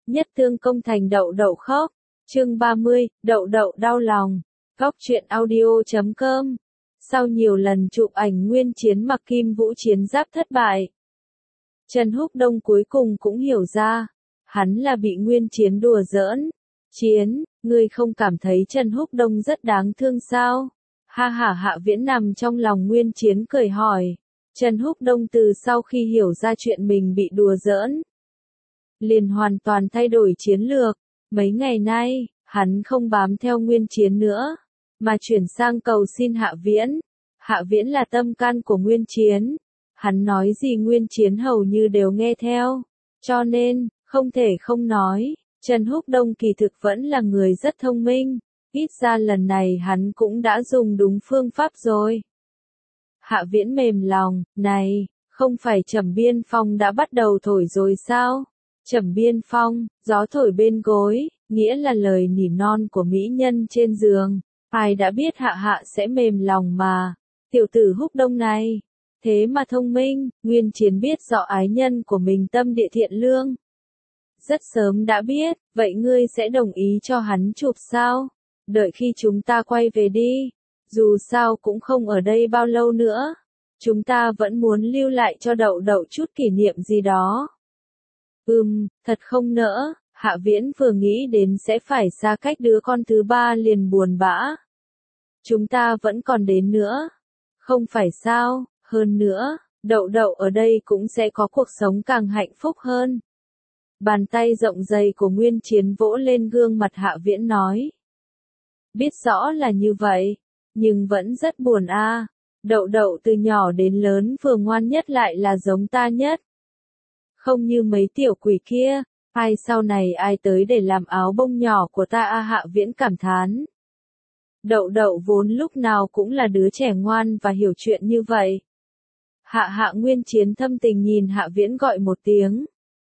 Nhất Tương công thành Đậu Đậu khóc. Chương 30, Đậu Đậu đau lòng. Góc truyện audio.com. Sau nhiều lần chụp ảnh Nguyên Chiến mặc Kim Vũ chiến giáp thất bại, Trần Húc Đông cuối cùng cũng hiểu ra, hắn là bị Nguyên Chiến đùa giỡn. Chiến, ngươi không cảm thấy Trần Húc Đông rất đáng thương sao? Ha ha, Hạ Viễn nằm trong lòng Nguyên Chiến cười hỏi. Trần Húc Đông từ sau khi hiểu ra chuyện mình bị đùa giỡn, liền hoàn toàn thay đổi chiến lược. Mấy ngày nay, hắn không bám theo Nguyên Chiến nữa, mà chuyển sang cầu xin Hạ Viễn. Hạ Viễn là tâm can của Nguyên Chiến. Hắn nói gì Nguyên Chiến hầu như đều nghe theo. Cho nên, không thể không nói, Trần Húc Đông kỳ thực vẫn là người rất thông minh. Ít ra lần này hắn cũng đã dùng đúng phương pháp rồi. Hạ Viễn mềm lòng, này, không phải Trầm Biên Phong đã bắt đầu thổi rồi sao? Trầm Biên Phong, gió thổi bên gối, nghĩa là lời nỉ non của mỹ nhân trên giường. Ai đã biết Hạ Hạ sẽ mềm lòng mà. Tiểu tử Húc Đông này, thế mà thông minh. Nguyên Chiến biết rõ ái nhân của mình tâm địa thiện lương. Rất sớm đã biết, vậy ngươi sẽ đồng ý cho hắn chụp sao? Đợi khi chúng ta quay về đi. Dù sao cũng không ở đây bao lâu nữa. Chúng ta vẫn muốn lưu lại cho Đậu Đậu chút kỷ niệm gì đó. Thật không nỡ. Hạ Viễn vừa nghĩ đến sẽ phải xa cách đứa con thứ ba liền buồn bã. Chúng ta vẫn còn đến nữa. Không phải sao, hơn nữa, Đậu Đậu ở đây cũng sẽ có cuộc sống càng hạnh phúc hơn. Bàn tay rộng dày của Nguyên Chiến vỗ lên gương mặt Hạ Viễn nói. Biết rõ là như vậy, nhưng vẫn rất buồn a. Đậu Đậu từ nhỏ đến lớn vừa ngoan nhất lại là giống ta nhất. Không như mấy tiểu quỷ kia, ai sau này ai tới để làm áo bông nhỏ của ta a. Hạ Viễn cảm thán. Đậu Đậu vốn lúc nào cũng là đứa trẻ ngoan và hiểu chuyện như vậy. Hạ Nguyên Chiến thâm tình nhìn Hạ Viễn gọi một tiếng.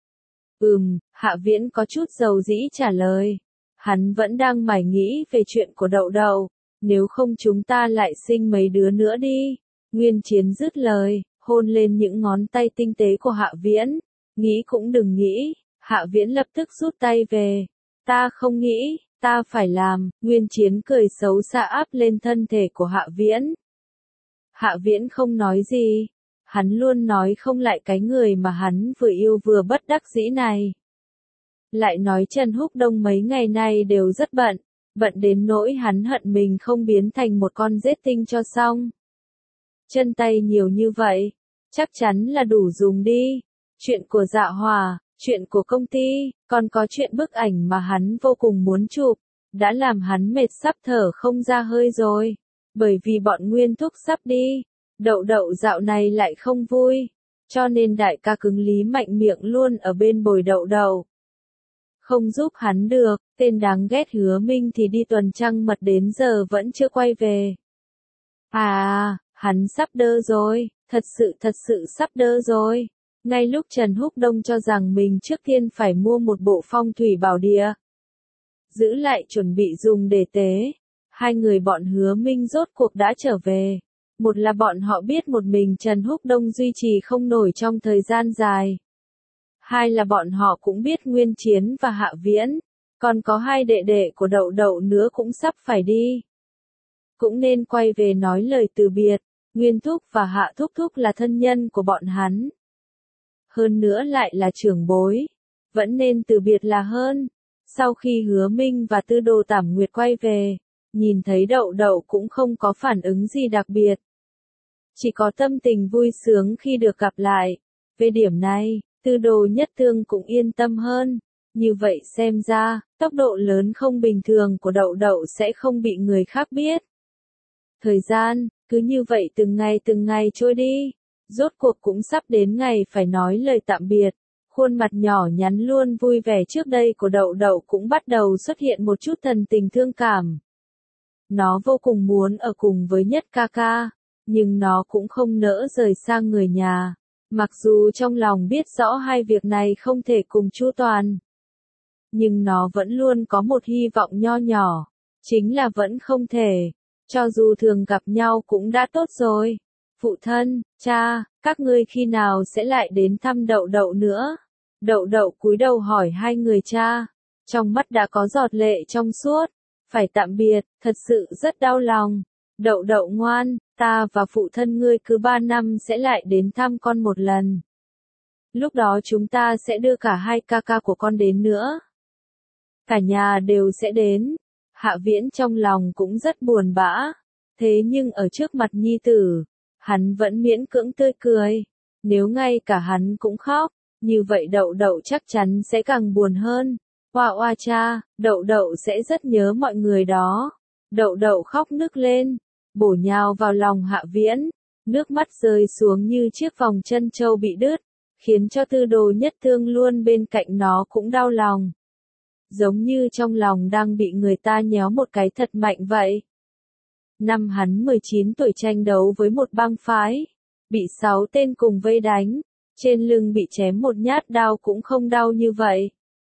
Hạ Viễn có chút dầu dĩ trả lời. Hắn vẫn đang mải nghĩ về chuyện của Đậu Đậu. Nếu không chúng ta lại sinh mấy đứa nữa đi. Nguyên Chiến dứt lời, hôn lên những ngón tay tinh tế của Hạ Viễn. Nghĩ cũng đừng nghĩ. Hạ Viễn lập tức rút tay về. Ta không nghĩ, ta phải làm. Nguyên Chiến cười xấu xa áp lên thân thể của Hạ Viễn. Hạ Viễn không nói gì. Hắn luôn nói không lại cái người mà hắn vừa yêu vừa bất đắc dĩ này. Lại nói Trần Húc Đông mấy ngày nay đều rất bận. Bận đến nỗi hắn hận mình không biến thành một con rết tinh cho xong. Chân tay nhiều như vậy, chắc chắn là đủ dùng đi. Chuyện của Dạ Hòa, chuyện của công ty, còn có chuyện bức ảnh mà hắn vô cùng muốn chụp, đã làm hắn mệt sắp thở không ra hơi rồi. Bởi vì bọn Nguyên Thúc sắp đi, Đậu Đậu dạo này lại không vui, cho nên đại ca cứng lý mạnh miệng luôn ở bên bồi Đậu Đậu. Không giúp hắn được, tên đáng ghét Hứa Minh thì đi tuần trăng mật đến giờ vẫn chưa quay về. Hắn sắp đơ rồi, thật sự sắp đơ rồi. Ngay lúc Trần Húc Đông cho rằng mình trước tiên phải mua một bộ phong thủy bảo địa, giữ lại chuẩn bị dùng để tế, hai người bọn Hứa Minh rốt cuộc đã trở về. Một là bọn họ biết một mình Trần Húc Đông duy trì không nổi trong thời gian dài. Hai là bọn họ cũng biết Nguyên Chiến và Hạ Viễn, còn có hai đệ đệ của Đậu Đậu nữa cũng sắp phải đi. Cũng nên quay về nói lời từ biệt. Nguyên Thúc và Hạ Thúc Thúc là thân nhân của bọn hắn. Hơn nữa lại là trưởng bối. Vẫn nên từ biệt là hơn. Sau khi Hứa Minh và Tư Đồ Tảm Nguyệt quay về, nhìn thấy Đậu Đậu cũng không có phản ứng gì đặc biệt. Chỉ có tâm tình vui sướng khi được gặp lại. Về điểm này, Tư Đồ Nhất Tương cũng yên tâm hơn. Như vậy xem ra, tốc độ lớn không bình thường của Đậu Đậu sẽ không bị người khác biết. Thời gian, cứ như vậy từng ngày trôi đi. Rốt cuộc cũng sắp đến ngày phải nói lời tạm biệt. Khuôn mặt nhỏ nhắn luôn vui vẻ trước đây của Đậu Đậu cũng bắt đầu xuất hiện một chút thần tình thương cảm. Nó vô cùng muốn ở cùng với Nhất ca ca, nhưng nó cũng không nỡ rời sang người nhà. Mặc dù trong lòng biết rõ hai việc này không thể cùng chu toàn, nhưng nó vẫn luôn có một hy vọng nho nhỏ, chính là vẫn không thể. Cho dù thường gặp nhau cũng đã tốt rồi. Phụ thân, cha, các ngươi khi nào sẽ lại đến thăm Đậu Đậu nữa? Đậu đậu cúi đầu hỏi hai người cha, trong mắt đã có giọt lệ trong suốt. Phải tạm biệt, thật sự rất đau lòng. Đậu đậu ngoan, ta và phụ thân ngươi cứ 3 năm sẽ lại đến thăm con một lần. Lúc đó chúng ta sẽ đưa cả hai ca ca của con đến nữa. Cả nhà đều sẽ đến. Hạ Viễn trong lòng cũng rất buồn bã. Thế nhưng ở trước mặt nhi tử, hắn vẫn miễn cưỡng tươi cười. Nếu ngay cả hắn cũng khóc, như vậy đậu đậu chắc chắn sẽ càng buồn hơn. Oa oa cha, đậu đậu sẽ rất nhớ mọi người đó. Đậu đậu khóc nức lên, bổ nhào vào lòng Hạ Viễn. Nước mắt rơi xuống như chiếc vòng chân châu bị đứt, khiến cho Tư Đồ Nhất Thương luôn bên cạnh nó cũng đau lòng. Giống như trong lòng đang bị người ta nhéo một cái thật mạnh vậy. Năm hắn 19 tuổi tranh đấu với một bang phái, bị 6 tên cùng vây đánh, trên lưng bị chém một nhát đao cũng không đau như vậy.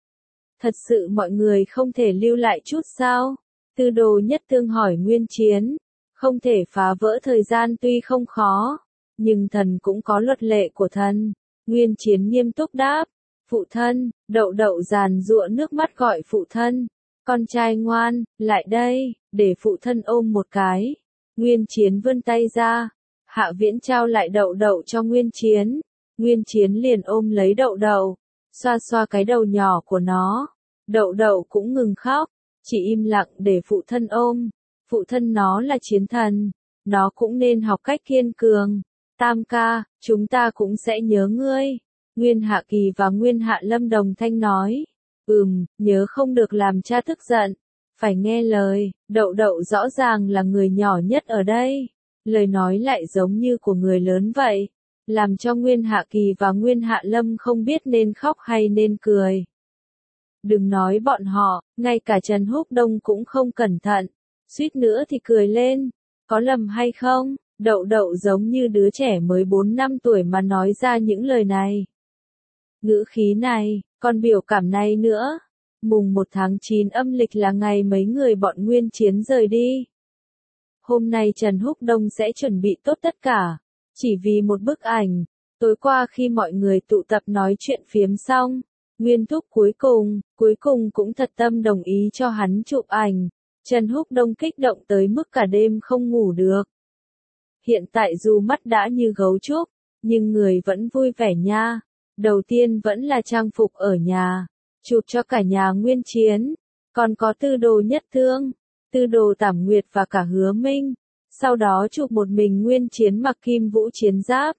Thật sự mọi người không thể lưu lại chút sao? Tư Đồ Nhất Thương hỏi Nguyên Chiến. Không thể phá vỡ thời gian tuy không khó, nhưng thần cũng có luật lệ của thần. Nguyên Chiến nghiêm túc đáp. Phụ thân, đậu đậu giàn giụa nước mắt gọi phụ thân. Con trai ngoan, lại đây, để phụ thân ôm một cái. Nguyên Chiến vươn tay ra. Hạ Viễn trao lại đậu đậu cho Nguyên Chiến. Nguyên Chiến liền ôm lấy đậu đậu, xoa xoa cái đầu nhỏ của nó. Đậu đậu cũng ngừng khóc, chỉ im lặng để phụ thân ôm. Phụ thân nó là chiến thần, nó cũng nên học cách kiên cường. Tam ca, chúng ta cũng sẽ nhớ ngươi. Nguyên Hạ Kỳ và Nguyên Hạ Lâm đồng thanh nói. Nhớ không được làm cha tức giận. Phải nghe lời, đậu đậu rõ ràng là người nhỏ nhất ở đây. Lời nói lại giống như của người lớn vậy. Làm cho Nguyên Hạ Kỳ và Nguyên Hạ Lâm không biết nên khóc hay nên cười. Đừng nói bọn họ, ngay cả Trần Húc Đông cũng không cẩn thận. Suýt nữa thì cười lên. Có lầm hay không? Đậu đậu giống như đứa trẻ mới 4 năm tuổi mà nói ra những lời này. Ngữ khí này, còn biểu cảm này nữa. Mùng 1 tháng 9 âm lịch là ngày mấy người bọn Nguyên Chiến rời đi. Hôm nay Trần Húc Đông sẽ chuẩn bị tốt tất cả. Chỉ vì một bức ảnh. Tối qua khi mọi người tụ tập nói chuyện phiếm xong, Nguyên Thúc cuối cùng cũng thật tâm đồng ý cho hắn chụp ảnh. Trần Húc Đông kích động tới mức cả đêm không ngủ được. Hiện tại dù mắt đã như gấu trúc, nhưng người vẫn vui vẻ nha. Đầu tiên vẫn là trang phục ở nhà, chụp cho cả nhà Nguyên Chiến, còn có Tư Đồ Nhất Thương, Tư Đồ Tảm Nguyệt và cả Hứa Minh. Sau đó chụp một mình Nguyên Chiến mặc kim vũ chiến giáp.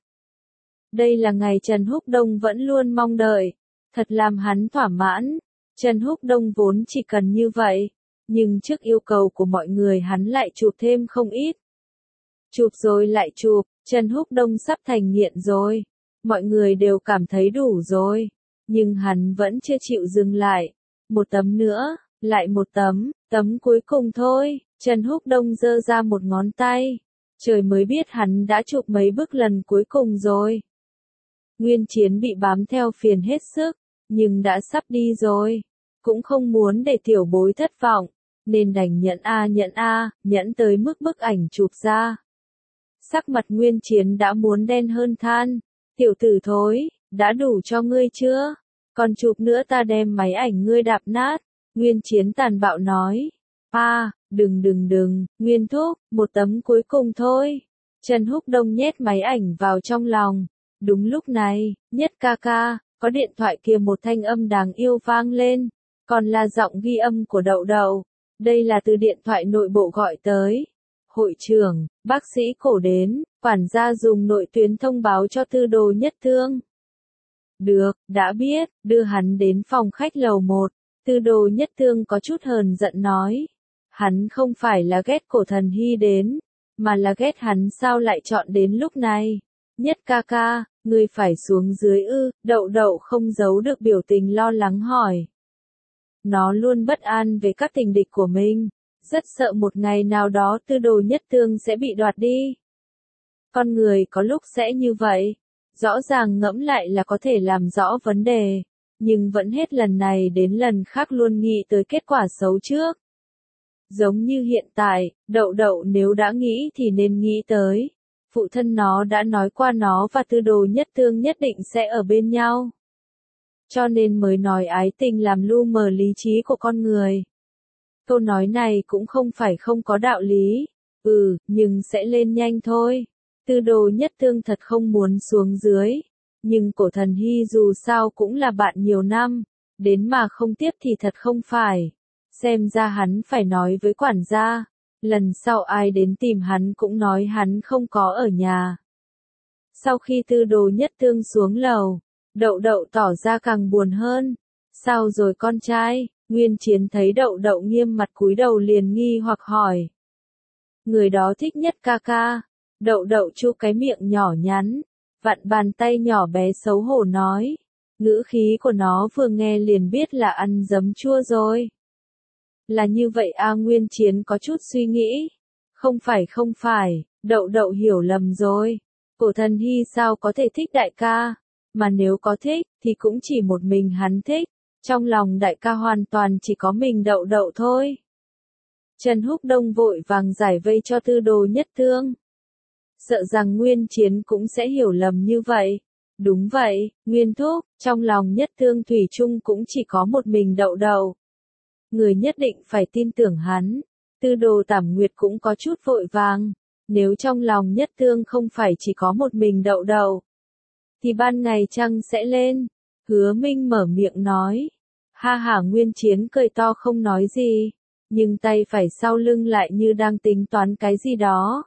Đây là ngày Trần Húc Đông vẫn luôn mong đợi, thật làm hắn thỏa mãn. Trần Húc Đông vốn chỉ cần như vậy, nhưng trước yêu cầu của mọi người hắn lại chụp thêm không ít. Chụp rồi lại chụp, Trần Húc Đông sắp thành nghiện rồi. Mọi người đều cảm thấy đủ rồi, nhưng hắn vẫn chưa chịu dừng lại. Một tấm nữa, lại một tấm cuối cùng thôi. Trần Húc Đông giơ ra một ngón tay. Trời mới biết hắn đã chụp mấy bức lần cuối cùng rồi. Nguyên Chiến bị bám theo phiền hết sức, nhưng đã sắp đi rồi. Cũng không muốn để tiểu bối thất vọng, nên đành nhẫn tới mức bức ảnh chụp ra. Sắc mặt Nguyên Chiến đã muốn đen hơn than. Tiểu tử thối, đã đủ cho ngươi chưa? Còn chụp nữa ta đem máy ảnh ngươi đạp nát. Nguyên Chiến tàn bạo nói. Đừng, Nguyên Thúc, một tấm cuối cùng thôi. Trần Húc Đông nhét máy ảnh vào trong lòng. Đúng lúc này, Nhất ca ca, có điện thoại kia một thanh âm đáng yêu vang lên. Còn là giọng ghi âm của Đậu Đậu. Đây là từ điện thoại nội bộ gọi tới. Hội trưởng, bác sĩ Cổ đến, quản gia dùng nội tuyến thông báo cho Tư Đồ Nhất Thương. Được, đã biết, đưa hắn đến phòng khách lầu 1. Tư Đồ Nhất Thương có chút hờn giận nói. Hắn không phải là ghét Cổ Thần Hy đến, mà là ghét hắn sao lại chọn đến lúc này. Nhất ca ca, ngươi phải xuống dưới ư? Đậu Đậu không giấu được biểu tình lo lắng hỏi. Nó luôn bất an về các tình địch của mình. Rất sợ một ngày nào đó Tư Đồ Nhất Thương sẽ bị đoạt đi. Con người có lúc sẽ như vậy. Rõ ràng ngẫm lại là có thể làm rõ vấn đề. Nhưng vẫn hết lần này đến lần khác luôn nghĩ tới kết quả xấu trước. Giống như hiện tại, Đậu Đậu nếu đã nghĩ thì nên nghĩ tới. Phụ thân nó đã nói qua nó và Tư Đồ Nhất Thương nhất định sẽ ở bên nhau. cho nên mới nói ái tình làm lu mờ lý trí của con người. Câu nói này cũng không phải không có đạo lý, nhưng sẽ lên nhanh thôi. Tư Đồ Nhất Thương thật không muốn xuống dưới, nhưng Cổ Thần Hy dù sao cũng là bạn nhiều năm, đến mà không tiếp thì thật không phải. Xem ra hắn phải nói với quản gia, lần sau ai đến tìm hắn cũng nói hắn không có ở nhà. Sau khi Tư Đồ Nhất Thương xuống lầu, Đậu Đậu tỏ ra càng buồn hơn. Sao rồi con trai? Nguyên Chiến thấy Đậu Đậu nghiêm mặt cúi đầu liền nghi hoặc hỏi. Người đó thích nhất ca ca. Đậu Đậu chu cái miệng nhỏ nhắn, vặn bàn tay nhỏ bé xấu hổ nói. Ngữ khí của nó vừa nghe liền biết là ăn giấm chua rồi. Là như vậy à? Nguyên Chiến có chút suy nghĩ. Không phải, Đậu Đậu hiểu lầm rồi. Cổ Thần Hy sao có thể thích đại ca, mà nếu có thích, thì cũng chỉ một mình hắn thích. Trong lòng đại ca hoàn toàn chỉ có mình Đậu Đậu thôi. Trần Húc Đông vội vàng giải vây cho Tư Đồ Nhất Thương. Sợ rằng Nguyên Chiến cũng sẽ hiểu lầm như vậy. Đúng vậy, Nguyên Thúc, trong lòng Nhất Thương thủy chung cũng chỉ có một mình Đậu Đậu. Người nhất định phải tin tưởng hắn. Tư Đồ Tảm Nguyệt cũng có chút vội vàng. Nếu trong lòng Nhất Thương không phải chỉ có một mình Đậu Đậu, thì ban ngày trăng sẽ lên. Hứa Minh mở miệng nói. Ha hả, Nguyên Chiến cười to không nói gì, nhưng tay phải sau lưng lại như đang tính toán cái gì đó.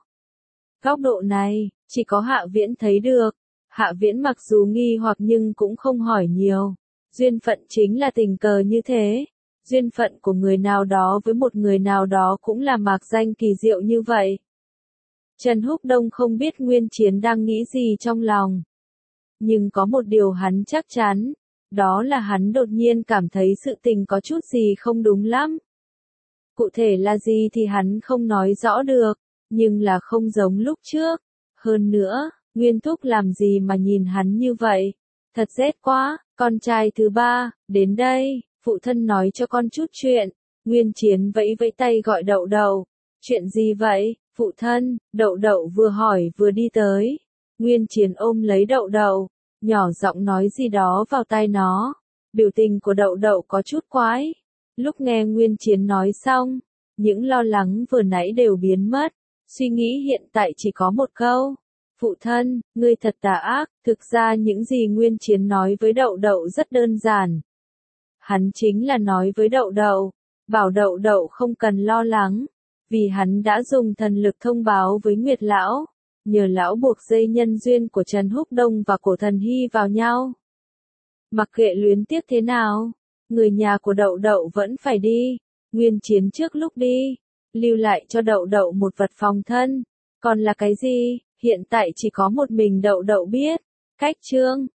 Góc độ này, chỉ có Hạ Viễn thấy được. Hạ Viễn mặc dù nghi hoặc nhưng cũng không hỏi nhiều. Duyên phận chính là tình cờ như thế. Duyên phận của người nào đó với một người nào đó cũng là mạc danh kỳ diệu như vậy. Trần Húc Đông không biết Nguyên Chiến đang nghĩ gì trong lòng. Nhưng có một điều hắn chắc chắn, đó là hắn đột nhiên cảm thấy sự tình có chút gì không đúng lắm. Cụ thể là gì thì hắn không nói rõ được, nhưng là không giống lúc trước. Hơn nữa, Nguyên Thúc làm gì mà nhìn hắn như vậy? Thật rét quá. Con trai thứ ba, đến đây, phụ thân nói cho con chút chuyện. Nguyên Chiến vẫy vẫy tay gọi Đậu Đậu. Chuyện gì vậy, phụ thân? Đậu Đậu vừa hỏi vừa đi tới. Nguyên Chiến ôm lấy Đậu Đậu, nhỏ giọng nói gì đó vào tai nó. Biểu tình của Đậu Đậu có chút quái. Lúc nghe Nguyên Chiến nói xong, những lo lắng vừa nãy đều biến mất. Suy nghĩ hiện tại chỉ có một câu. Phụ thân, ngươi thật tà ác. Thực ra những gì Nguyên Chiến nói với Đậu Đậu rất đơn giản. Hắn chính là nói với Đậu Đậu, bảo Đậu Đậu không cần lo lắng, vì hắn đã dùng thần lực thông báo với Nguyệt Lão, nhờ lão buộc dây nhân duyên của Trần Húc Đông và Cổ Thần Hy vào nhau. Mặc kệ luyến tiếc thế nào, người nhà của Đậu Đậu vẫn phải đi. Nguyên Chiến trước lúc đi, lưu lại cho Đậu Đậu một vật phòng thân. Còn là cái gì, hiện tại chỉ có một mình Đậu Đậu biết. Cách chương